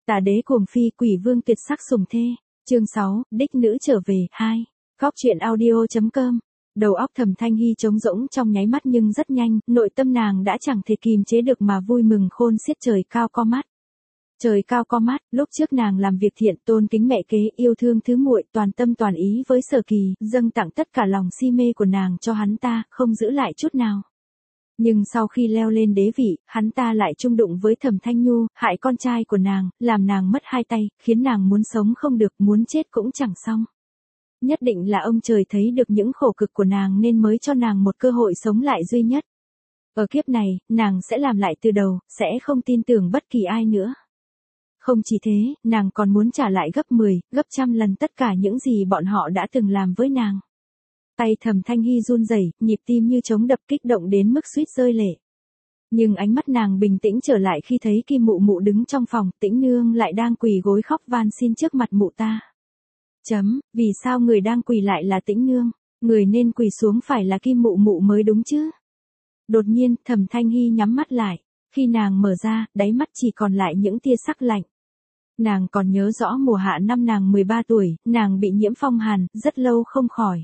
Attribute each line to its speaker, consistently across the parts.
Speaker 1: Tà đế cuồng phi, quỷ vương tuyệt sắc sủng thê. Chương 6, đích nữ trở về, 2. Góc truyện audio.com. Đầu óc Thẩm Thanh Hy trống rỗng trong nháy mắt nhưng rất nhanh, nội tâm nàng đã chẳng thể kìm chế được mà vui mừng khôn xiết. Trời cao có mắt. Trời cao có mắt, lúc trước nàng làm việc thiện, tôn kính mẹ kế, yêu thương thứ muội, toàn tâm toàn ý với Sở Kỳ, dâng tặng tất cả lòng si mê của nàng cho hắn ta, không giữ lại chút nào. Nhưng sau khi leo lên đế vị, hắn ta lại chung đụng với Thẩm Thanh Nhu, hại con trai của nàng, làm nàng mất hai tay, khiến nàng muốn sống không được, muốn chết cũng chẳng xong. Nhất định là ông trời thấy được những khổ cực của nàng nên mới cho nàng một cơ hội sống lại duy nhất. Ở kiếp này, nàng sẽ làm lại từ đầu, sẽ không tin tưởng bất kỳ ai nữa. Không chỉ thế, nàng còn muốn trả lại gấp 10, gấp trăm lần tất cả những gì bọn họ đã từng làm với nàng. Tay Thẩm Thanh Hy run rẩy, nhịp tim như trống đập, kích động đến mức suýt rơi lệ. Nhưng ánh mắt nàng bình tĩnh trở lại khi thấy Kim Mụ Mụ đứng trong phòng, Tĩnh Nương lại đang quỳ gối khóc van xin trước mặt mụ ta. Vì sao người đang quỳ lại là Tĩnh Nương? Người nên quỳ xuống phải là Kim Mụ Mụ mới đúng chứ? Đột nhiên, Thẩm Thanh Hy nhắm mắt lại. Khi nàng mở ra, đáy mắt chỉ còn lại những tia sắc lạnh. Nàng còn nhớ rõ mùa hạ năm nàng 13 tuổi, nàng bị nhiễm phong hàn, rất lâu không khỏi.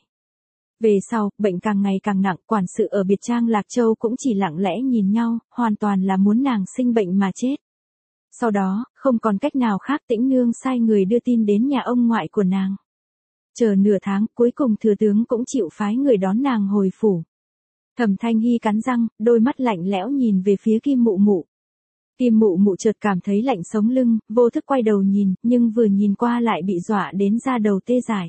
Speaker 1: Về sau, bệnh càng ngày càng nặng, quản sự ở biệt trang Lạc Châu cũng chỉ lặng lẽ nhìn nhau, hoàn toàn là muốn nàng sinh bệnh mà chết. Sau đó, không còn cách nào khác, Tĩnh Nương sai người đưa tin đến nhà ông ngoại của nàng. Chờ nửa tháng, cuối cùng thừa tướng cũng chịu phái người đón nàng hồi phủ. Thẩm Thanh Hy cắn răng, đôi mắt lạnh lẽo nhìn về phía Kim Mụ Mụ. Kim Mụ Mụ chợt cảm thấy lạnh sống lưng, vô thức quay đầu nhìn, nhưng vừa nhìn qua lại bị dọa đến da đầu tê dại.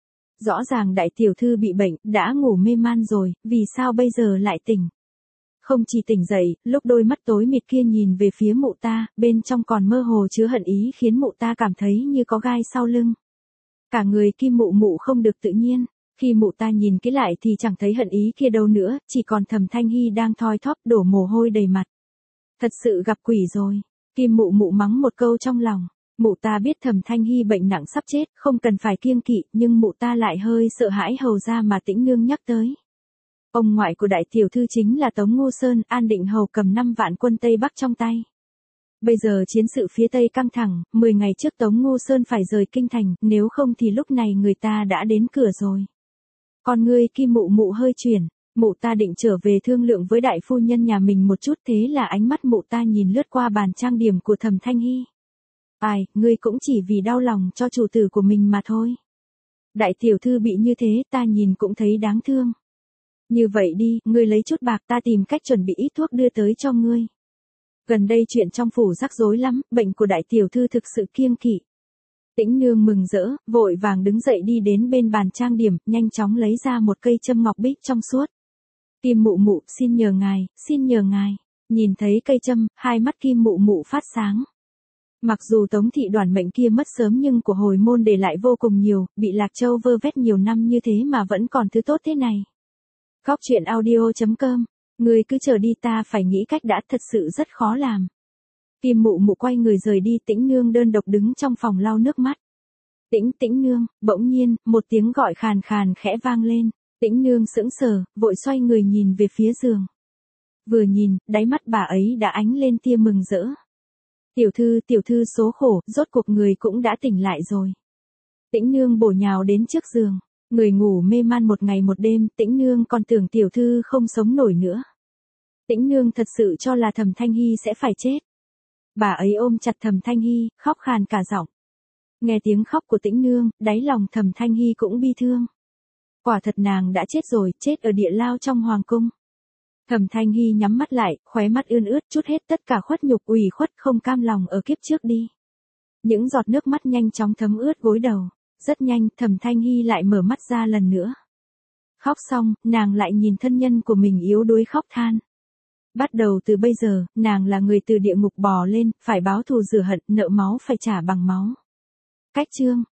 Speaker 1: Rõ ràng đại tiểu thư bị bệnh, đã ngủ mê man rồi, vì sao bây giờ lại tỉnh? Không chỉ tỉnh dậy, lúc đôi mắt tối mịt kia nhìn về phía mụ ta, bên trong còn mơ hồ chứa hận ý khiến mụ ta cảm thấy như có gai sau lưng. Cả người Kim Mụ Mụ không được tự nhiên. Khi mụ ta nhìn kỹ lại thì chẳng thấy hận ý kia đâu nữa, chỉ còn Thẩm Thanh Hy đang thoi thóp đổ mồ hôi đầy mặt. Thật sự gặp quỷ rồi. Kim Mụ Mụ mắng một câu trong lòng. Mụ ta biết Thẩm Thanh Hy bệnh nặng sắp chết, không cần phải kiêng kỵ, nhưng mụ ta lại hơi sợ hãi hầu ra mà Tĩnh Nương nhắc tới. Ông ngoại của đại tiểu thư chính là Tống Ngô Sơn, An Định Hầu cầm 5 vạn quân Tây Bắc trong tay. Bây giờ chiến sự phía Tây căng thẳng, 10 ngày trước Tống Ngô Sơn phải rời kinh thành, nếu không thì lúc này người ta đã đến cửa rồi. Con ngươi Kim Mụ Mụ hơi chuyển, mụ ta định trở về thương lượng với đại phu nhân nhà mình một chút, thế là ánh mắt mụ ta nhìn lướt qua bàn trang điểm của Thẩm Thanh Hy. Ai, ngươi cũng chỉ vì đau lòng cho chủ tử của mình mà thôi. Đại tiểu thư bị như thế ta nhìn cũng thấy đáng thương. Như vậy đi, ngươi lấy chút bạc ta tìm cách chuẩn bị ít thuốc đưa tới cho ngươi. Gần đây chuyện trong phủ rắc rối lắm, bệnh của đại tiểu thư thực sự kiêng kỵ. Tĩnh Nương mừng rỡ, vội vàng đứng dậy đi đến bên bàn trang điểm, nhanh chóng lấy ra một cây châm ngọc bích trong suốt. Kim Mụ Mụ, xin nhờ ngài, xin nhờ ngài. Nhìn thấy cây châm, hai mắt Kim Mụ Mụ phát sáng. Mặc dù Tống thị đoàn mệnh kia mất sớm nhưng của hồi môn để lại vô cùng nhiều, bị Lạc Châu vơ vét nhiều năm như thế mà vẫn còn thứ tốt thế này. Góc truyện audio.com. Người cứ chờ đi, ta phải nghĩ cách đã, thật sự rất khó làm. Kim Mụ Mụ quay người rời đi, Tĩnh Nương đơn độc đứng trong phòng lau nước mắt. Tĩnh Nương, bỗng nhiên, một tiếng gọi khàn khàn khẽ vang lên. Tĩnh Nương sững sờ, vội xoay người nhìn về phía giường. Vừa nhìn, đáy mắt bà ấy đã ánh lên tia mừng rỡ. Tiểu thư số khổ, rốt cuộc người cũng đã tỉnh lại rồi. Tĩnh Nương bổ nhào đến trước giường. Người ngủ mê man một ngày một đêm, Tĩnh Nương còn tưởng tiểu thư không sống nổi nữa. Tĩnh Nương thật sự cho là Thẩm Thanh Hy sẽ phải chết. Bà ấy ôm chặt Thẩm Thanh Hy, khóc khàn cả giọng. Nghe tiếng khóc của Tĩnh Nương, đáy lòng Thẩm Thanh Hy cũng bi thương. Quả thật nàng đã chết rồi, chết ở địa lao trong hoàng cung. Thẩm Thanh Hy nhắm mắt lại, khóe mắt ươn ướt, trút hết tất cả khuất nhục, ủy khuất không cam lòng ở kiếp trước đi. Những giọt nước mắt nhanh chóng thấm ướt gối đầu. Rất nhanh, Thẩm Thanh Hy lại mở mắt ra lần nữa. Khóc xong, nàng lại nhìn thân nhân của mình yếu đuối khóc than. Bắt đầu từ bây giờ, nàng là người từ địa ngục bò lên, phải báo thù rửa hận, nợ máu phải trả bằng máu. Cách chương